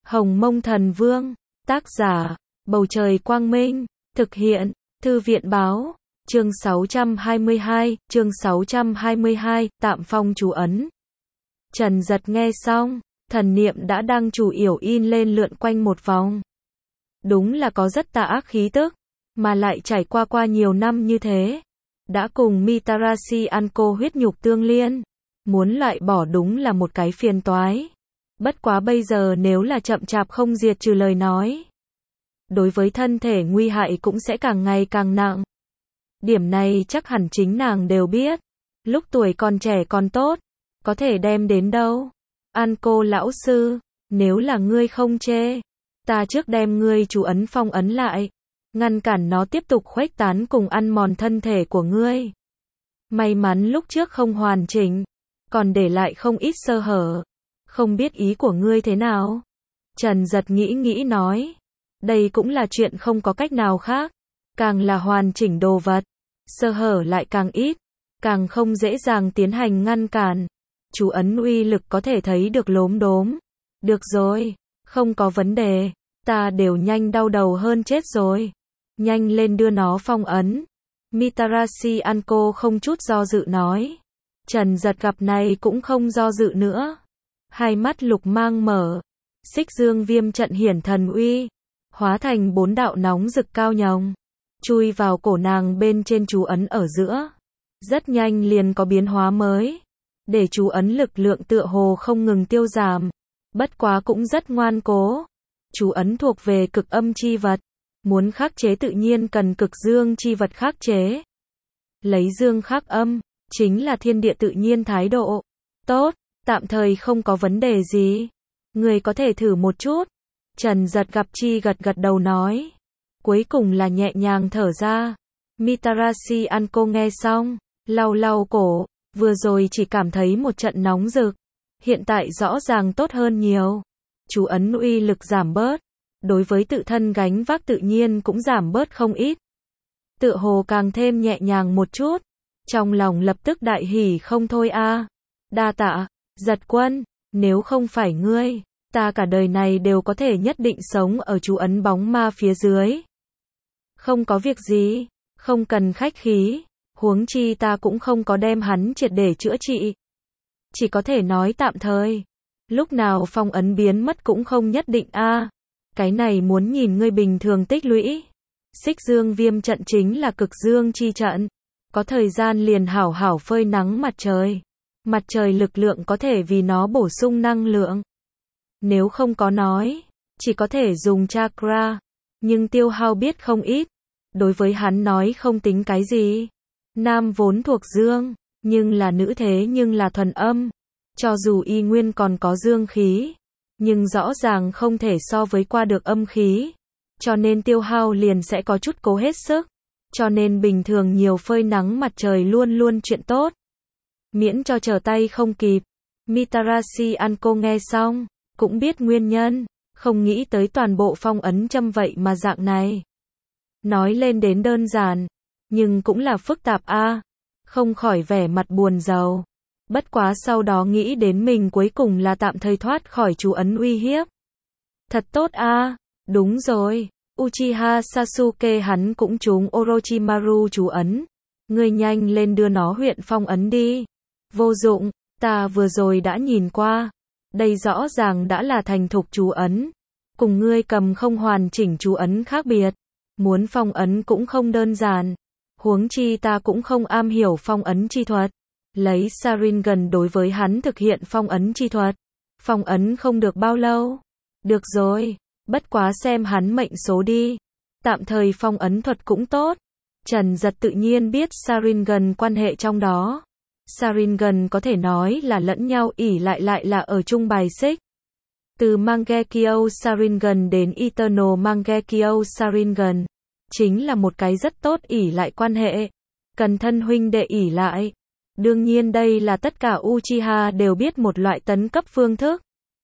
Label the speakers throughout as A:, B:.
A: Hồng Mông Thần Vương, tác giả, Bầu Trời Quang Minh, thực hiện, Thư viện Báo, chương 622, Tạm Phong chú ấn. Trần Giật nghe xong, thần niệm đã đang chủ yểu in lên lượn quanh một vòng. Đúng là có rất tà ác khí tức, mà lại trải qua nhiều năm như thế. Đã cùng Mitarashi Anko huyết nhục tương liên, muốn loại bỏ đúng là một cái phiền toái. Bất quá bây giờ nếu là chậm chạp không diệt trừ lời nói, đối với thân thể nguy hại cũng sẽ càng ngày càng nặng. Điểm này chắc hẳn chính nàng đều biết. Lúc tuổi còn trẻ còn tốt, có thể đem đến đâu. Anko lão sư, nếu là ngươi không chê, ta trước đem ngươi chú ấn phong ấn lại, ngăn cản nó tiếp tục khuếch tán cùng ăn mòn thân thể của ngươi. May mắn lúc trước không hoàn chỉnh, còn để lại không ít sơ hở. Không biết ý của ngươi thế nào? Trần Giật nghĩ nói. Đây cũng là chuyện không có cách nào khác. Càng là hoàn chỉnh đồ vật, sơ hở lại càng ít, càng không dễ dàng tiến hành ngăn cản. Chú ấn uy lực có thể thấy được lốm đốm. Được rồi, không có vấn đề, ta đều nhanh đau đầu hơn chết rồi. Nhanh lên đưa nó phong ấn. Mitarashi Anko không chút do dự nói. Trần Giật gặp này cũng không do dự nữa. Hai mắt lục mang mở, xích dương viêm trận hiển thần uy, hóa thành 4 đạo nóng rực cao nhồng, chui vào cổ nàng bên trên chú ấn ở giữa. Rất nhanh liền có biến hóa mới, để chú ấn lực lượng tựa hồ không ngừng tiêu giảm, bất quá cũng rất ngoan cố. Chú ấn thuộc về cực âm chi vật, muốn khắc chế tự nhiên cần cực dương chi vật khắc chế. Lấy dương khắc âm, chính là thiên địa tự nhiên thái độ. Tốt, tạm thời không có vấn đề gì. Người có thể thử một chút. Trần Giật gặp chi gật đầu nói. Cuối cùng là nhẹ nhàng thở ra. Mitarashi Anko nghe xong, lau cổ, vừa rồi chỉ cảm thấy một trận nóng rực. Hiện tại rõ ràng tốt hơn nhiều. Chú ấn uy lực giảm bớt. Đối với tự thân gánh vác tự nhiên cũng giảm bớt không ít. Tựa hồ càng thêm nhẹ nhàng một chút. Trong lòng lập tức đại hỉ không thôi a. Đa tạ, Giật quân, nếu không phải ngươi, ta cả đời này đều có thể nhất định sống ở chú ấn bóng ma phía dưới. Không có việc gì, không cần khách khí, huống chi ta cũng không có đem hắn triệt để chữa trị. Chỉ có thể nói tạm thời, lúc nào phong ấn biến mất cũng không nhất định a. Cái này muốn nhìn ngươi bình thường tích lũy. Xích dương viêm trận chính là cực dương chi trận, có thời gian liền hảo phơi nắng mặt trời. Mặt trời lực lượng có thể vì nó bổ sung năng lượng. Nếu không có nói, chỉ có thể dùng chakra, nhưng tiêu hao biết không ít. Đối với hắn nói không tính cái gì. Nam vốn thuộc dương, nhưng là nữ thế nhưng là thuần âm. Cho dù y nguyên còn có dương khí, nhưng rõ ràng không thể so với qua được âm khí. Cho nên tiêu hao liền sẽ có chút cố hết sức. Cho nên bình thường nhiều phơi nắng mặt trời luôn chuyện tốt. Miễn cho trở tay không kịp. Mitarashi Anko nghe xong, cũng biết nguyên nhân, không nghĩ tới toàn bộ phong ấn châm vậy mà dạng này. Nói lên đến đơn giản, nhưng cũng là phức tạp a. Không khỏi vẻ mặt buồn rầu. Bất quá sau đó nghĩ đến mình cuối cùng là tạm thời thoát khỏi chú ấn uy hiếp. Thật tốt a. Đúng rồi, Uchiha Sasuke hắn cũng trúng Orochimaru chú ấn. Ngươi nhanh lên đưa nó huyện phong ấn đi. Vô dụng, ta vừa rồi đã nhìn qua. Đây rõ ràng đã là thành thục chú ấn. Cùng ngươi cầm không hoàn chỉnh chú ấn khác biệt. Muốn phong ấn cũng không đơn giản. Huống chi ta cũng không am hiểu phong ấn chi thuật. Lấy Sharingan đối với hắn thực hiện phong ấn chi thuật. Phong ấn không được bao lâu. Được rồi, bất quá xem hắn mệnh số đi. Tạm thời phong ấn thuật cũng tốt. Trần Giật tự nhiên biết Sharingan quan hệ trong đó. Sharingan có thể nói là lẫn nhau ỷ lại là ở chung bài xích. Từ Mangekyo Sharingan đến Eternal Mangekyo Sharingan, chính là một cái rất tốt ỷ lại quan hệ. Cần thân huynh đệ ỷ lại. Đương nhiên đây là tất cả Uchiha đều biết một loại tấn cấp phương thức.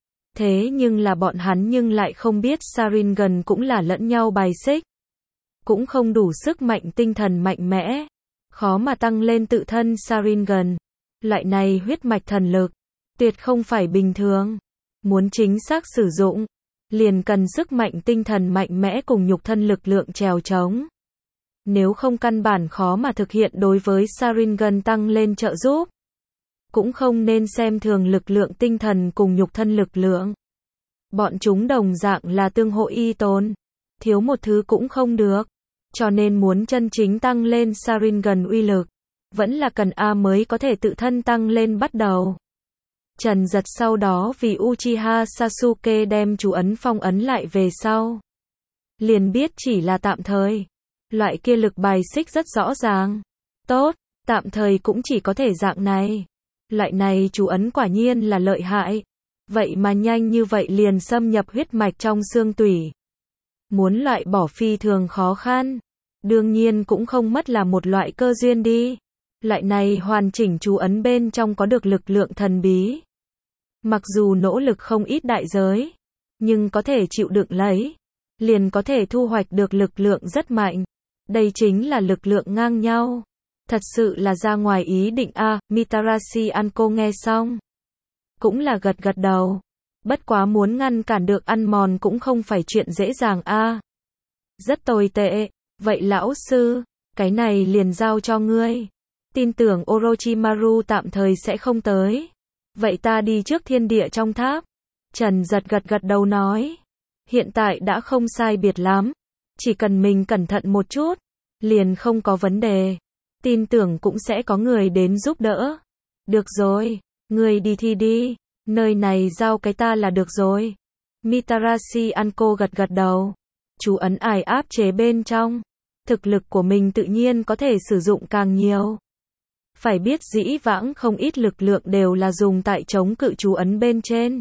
A: Thế nhưng là bọn hắn nhưng lại không biết Sharingan cũng là lẫn nhau bài xích. Cũng không đủ sức mạnh tinh thần mạnh mẽ. Khó mà tăng lên tự thân Sharingan. Loại này huyết mạch thần lực, tuyệt không phải bình thường. Muốn chính xác sử dụng, liền cần sức mạnh tinh thần mạnh mẽ cùng nhục thân lực lượng trèo trống. Nếu không căn bản khó mà thực hiện đối với Sharingan tăng lên trợ giúp. Cũng không nên xem thường lực lượng tinh thần cùng nhục thân lực lượng. Bọn chúng đồng dạng là tương hỗ y tồn. Thiếu một thứ cũng không được. Cho nên muốn chân chính tăng lên Sharingan uy lực, vẫn là cần A mới có thể tự thân tăng lên bắt đầu. Trần Giật sau đó vì Uchiha Sasuke đem chú ấn phong ấn lại về sau. Liền biết chỉ là tạm thời. Loại kia lực bài xích rất rõ ràng. Tốt, tạm thời cũng chỉ có thể dạng này. Loại này chú ấn quả nhiên là lợi hại. Vậy mà nhanh như vậy liền xâm nhập huyết mạch trong xương tủy. Muốn loại bỏ phi thường khó khăn. Đương nhiên cũng không mất là một loại cơ duyên đi. Loại này hoàn chỉnh chú ấn bên trong có được lực lượng thần bí. Mặc dù nỗ lực không ít đại giới, nhưng có thể chịu đựng lấy, liền có thể thu hoạch được lực lượng rất mạnh. Đây chính là lực lượng ngang nhau. Thật sự là ra ngoài ý định a. Mitarashi Anko nghe xong, cũng là gật gật đầu. Bất quá muốn ngăn cản được ăn mòn cũng không phải chuyện dễ dàng a. Rất tồi tệ. Vậy lão sư, cái này liền giao cho ngươi. Tin tưởng Orochimaru tạm thời sẽ không tới. Vậy ta đi trước thiên địa trong tháp. Trần Giật gật gật đầu nói. Hiện tại đã không sai biệt lắm. Chỉ cần mình cẩn thận một chút, liền không có vấn đề. Tin tưởng cũng sẽ có người đến giúp đỡ. Được rồi, ngươi đi thi đi. Nơi này giao cái ta là được rồi. Mitarashi Anko gật gật đầu. Chú ấn ải áp chế bên trong. Thực lực của mình tự nhiên có thể sử dụng càng nhiều. Phải biết dĩ vãng không ít lực lượng đều là dùng tại chống cự chú ấn bên trên.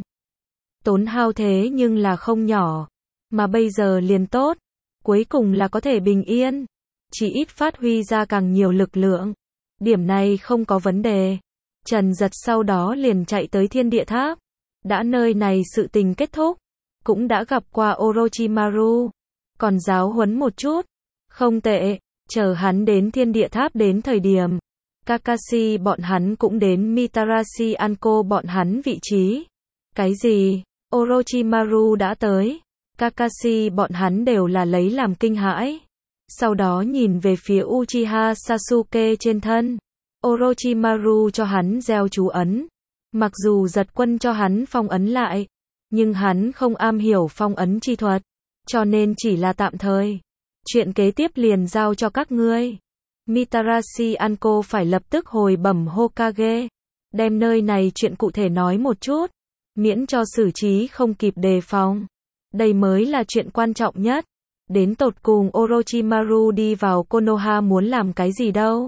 A: Tốn hao thế nhưng là không nhỏ. Mà bây giờ liền tốt. Cuối cùng là có thể bình yên. Chỉ ít phát huy ra càng nhiều lực lượng. Điểm này không có vấn đề. Trần Giật sau đó liền chạy tới thiên địa tháp. Đã nơi này sự tình kết thúc. Cũng đã gặp qua Orochimaru. Còn giáo huấn một chút. Không tệ. Chờ hắn đến thiên địa tháp đến thời điểm. Kakashi bọn hắn cũng đến Mitarashi Anko bọn hắn vị trí. Cái gì? Orochimaru đã tới. Kakashi bọn hắn đều là lấy làm kinh hãi. Sau đó nhìn về phía Uchiha Sasuke trên thân. Orochimaru cho hắn gieo chú ấn. Mặc dù Giật Quân cho hắn phong ấn lại, nhưng hắn không am hiểu phong ấn chi thuật, cho nên chỉ là tạm thời. Chuyện kế tiếp liền giao cho các ngươi. Mitarashi Anko phải lập tức hồi bẩm Hokage, đem nơi này chuyện cụ thể nói một chút, miễn cho xử trí không kịp đề phòng. Đây mới là chuyện quan trọng nhất. Đến tột cùng Orochimaru đi vào Konoha muốn làm cái gì đâu.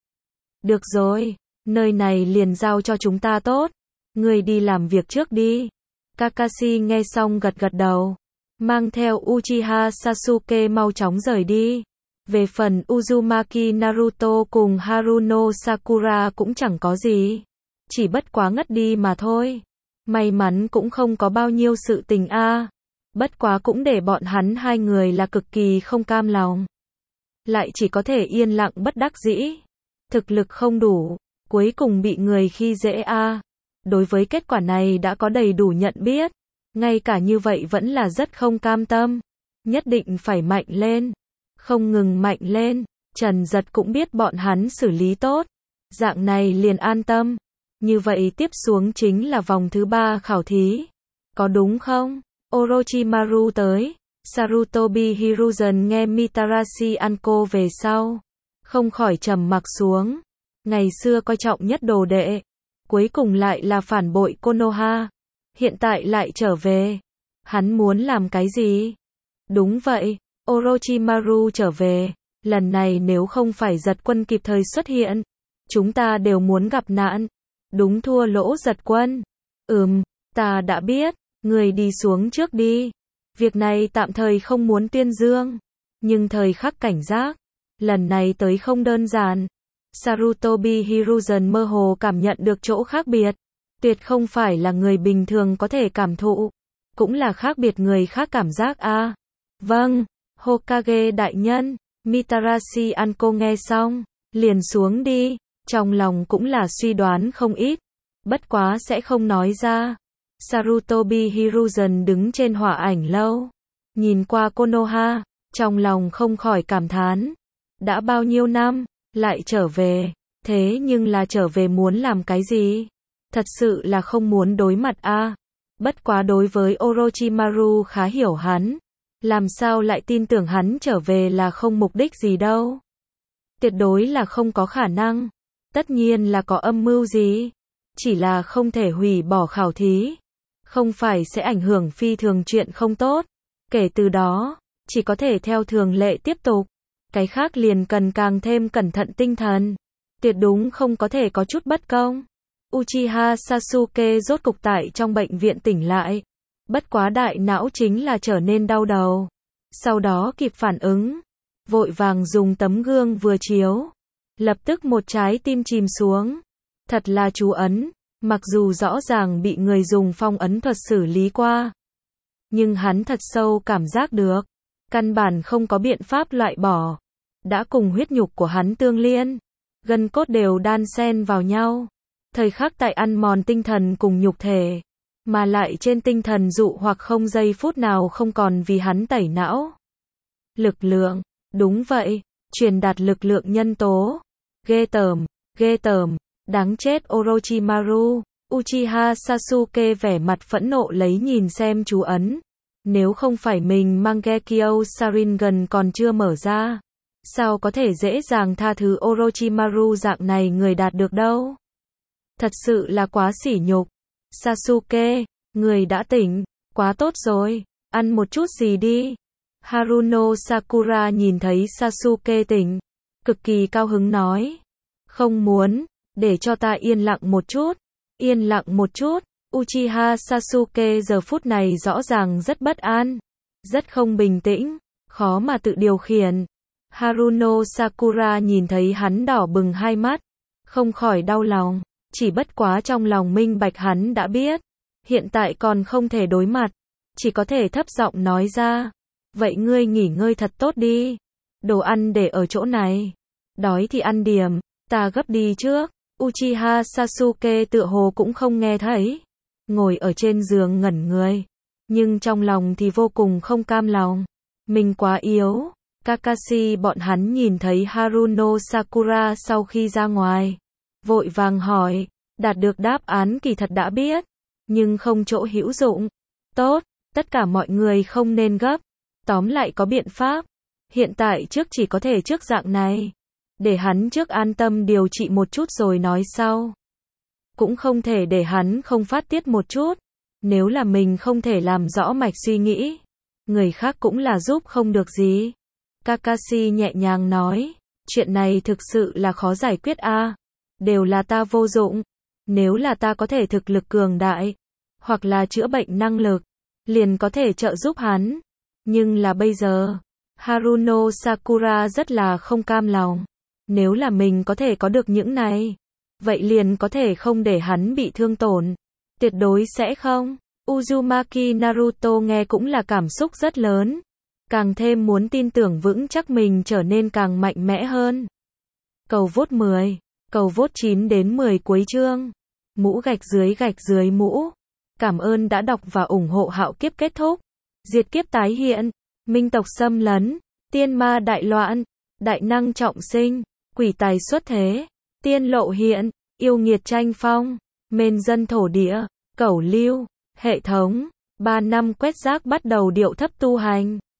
A: Được rồi, nơi này liền giao cho chúng ta tốt. Ngươi đi làm việc trước đi. Kakashi nghe xong gật gật đầu. Mang theo Uchiha Sasuke mau chóng rời đi. Về phần Uzumaki Naruto cùng Haruno Sakura cũng chẳng có gì. Chỉ bất quá ngất đi mà thôi. May mắn cũng không có bao nhiêu sự tình a. Bất quá cũng để bọn hắn hai người là cực kỳ không cam lòng. Lại chỉ có thể yên lặng bất đắc dĩ. Thực lực không đủ, cuối cùng bị người khi dễ a. Đối với kết quả này đã có đầy đủ nhận biết. Ngay cả như vậy vẫn là rất không cam tâm. Nhất định phải mạnh lên. Không ngừng mạnh lên. Trần Giật cũng biết bọn hắn xử lý tốt. Dạng này liền an tâm. Như vậy tiếp xuống chính là vòng thứ 3 khảo thí. Có đúng không? Orochimaru tới. Sarutobi Hiruzen nghe Mitarashi Anko về sau. Không khỏi trầm mặc xuống. Ngày xưa coi trọng nhất đồ đệ. Cuối cùng lại là phản bội Konoha. Hiện tại lại trở về. Hắn muốn làm cái gì? Đúng vậy. Orochimaru trở về. Lần này nếu không phải Giật Quân kịp thời xuất hiện, chúng ta đều muốn gặp nạn. Đúng thua lỗ Giật Quân. Ta đã biết. Người đi xuống trước đi. Việc này tạm thời không muốn tuyên dương. Nhưng thời khắc cảnh giác. Lần này tới không đơn giản. Sarutobi Hiruzen mơ hồ cảm nhận được chỗ khác biệt. Tuyệt không phải là người bình thường có thể cảm thụ. Cũng là khác biệt người khác cảm giác a. Vâng, Hokage đại nhân. Mitarashi Anko nghe xong, liền xuống đi. Trong lòng cũng là suy đoán không ít. Bất quá sẽ không nói ra. Sarutobi Hiruzen đứng trên hỏa ảnh lâu, nhìn qua Konoha, trong lòng không khỏi cảm thán. Đã bao nhiêu năm, lại trở về, thế nhưng là trở về muốn làm cái gì? Thật sự là không muốn đối mặt a. Bất quá đối với Orochimaru khá hiểu hắn, làm sao lại tin tưởng hắn trở về là không mục đích gì đâu. Tuyệt đối là không có khả năng, tất nhiên là có âm mưu gì, chỉ là không thể hủy bỏ khảo thí, không phải sẽ ảnh hưởng phi thường chuyện không tốt, kể từ đó, chỉ có thể theo thường lệ tiếp tục, cái khác liền cần càng thêm cẩn thận tinh thần, tuyệt đúng không có thể có chút bất công. Uchiha Sasuke rốt cục tại trong bệnh viện tỉnh lại, bất quá đại não chính là trở nên đau đầu, sau đó kịp phản ứng, vội vàng dùng tấm gương vừa chiếu, lập tức một trái tim chìm xuống, thật là chú ấn, mặc dù rõ ràng bị người dùng phong ấn thuật xử lý qua, nhưng hắn thật sâu cảm giác được, căn bản không có biện pháp loại bỏ, đã cùng huyết nhục của hắn tương liên, gân cốt đều đan xen vào nhau, thời khắc tại ăn mòn tinh thần cùng nhục thể, mà lại trên tinh thần dụ hoặc không giây phút nào không còn vì hắn tẩy não. Lực lượng, đúng vậy, truyền đạt lực lượng nhân tố, ghê tởm, đáng chết Orochimaru. Uchiha Sasuke vẻ mặt phẫn nộ lấy nhìn xem chú ấn, nếu không phải mình Mangekyo Sharingan còn chưa mở ra, sao có thể dễ dàng tha thứ Orochimaru dạng này người đạt được đâu. Thật sự là quá sỉ nhục. Sasuke, người đã tỉnh, quá tốt rồi, ăn một chút gì đi. Haruno Sakura nhìn thấy Sasuke tỉnh, cực kỳ cao hứng nói. Không muốn, để cho ta yên lặng một chút. Yên lặng một chút. Uchiha Sasuke giờ phút này rõ ràng rất bất an, rất không bình tĩnh, khó mà tự điều khiển. Haruno Sakura nhìn thấy hắn đỏ bừng hai mắt, không khỏi đau lòng, chỉ bất quá trong lòng minh bạch hắn đã biết, hiện tại còn không thể đối mặt, chỉ có thể thấp giọng nói ra, vậy ngươi nghỉ ngơi thật tốt đi, đồ ăn để ở chỗ này, đói thì ăn điểm, ta gấp đi trước. Uchiha Sasuke tựa hồ cũng không nghe thấy, ngồi ở trên giường ngẩn người, nhưng trong lòng thì vô cùng không cam lòng, mình quá yếu. Kakashi bọn hắn nhìn thấy Haruno Sakura sau khi ra ngoài, vội vàng hỏi, đạt được đáp án kỳ thật đã biết, nhưng không chỗ hữu dụng. Tốt, tất cả mọi người không nên gấp, tóm lại có biện pháp, hiện tại trước chỉ có thể trước dạng này, để hắn trước an tâm điều trị một chút rồi nói sau. Cũng không thể để hắn không phát tiết một chút, nếu là mình không thể làm rõ mạch suy nghĩ, người khác cũng là giúp không được gì. Kakashi nhẹ nhàng nói, chuyện này thực sự là khó giải quyết a, đều là ta vô dụng, nếu là ta có thể thực lực cường đại, hoặc là chữa bệnh năng lực, liền có thể trợ giúp hắn, nhưng là bây giờ, Haruno Sakura rất là không cam lòng, nếu là mình có thể có được những này, vậy liền có thể không để hắn bị thương tổn, tuyệt đối sẽ không. Uzumaki Naruto nghe cũng là cảm xúc rất lớn, càng thêm muốn tin tưởng vững chắc mình trở nên càng mạnh mẽ hơn. Cầu vote 10, cầu vote 9 đến 10 cuối chương. Mũ gạch dưới mũ. Cảm ơn đã đọc và ủng hộ Hạo Kiếp kết thúc. Diệt kiếp tái hiện, minh tộc xâm lấn, tiên ma đại loạn, đại năng trọng sinh, quỷ tài xuất thế, tiên lộ hiện, yêu nghiệt tranh phong, mên dân thổ địa, cẩu lưu, hệ thống, 3 năm quét rác bắt đầu điệu thấp tu hành.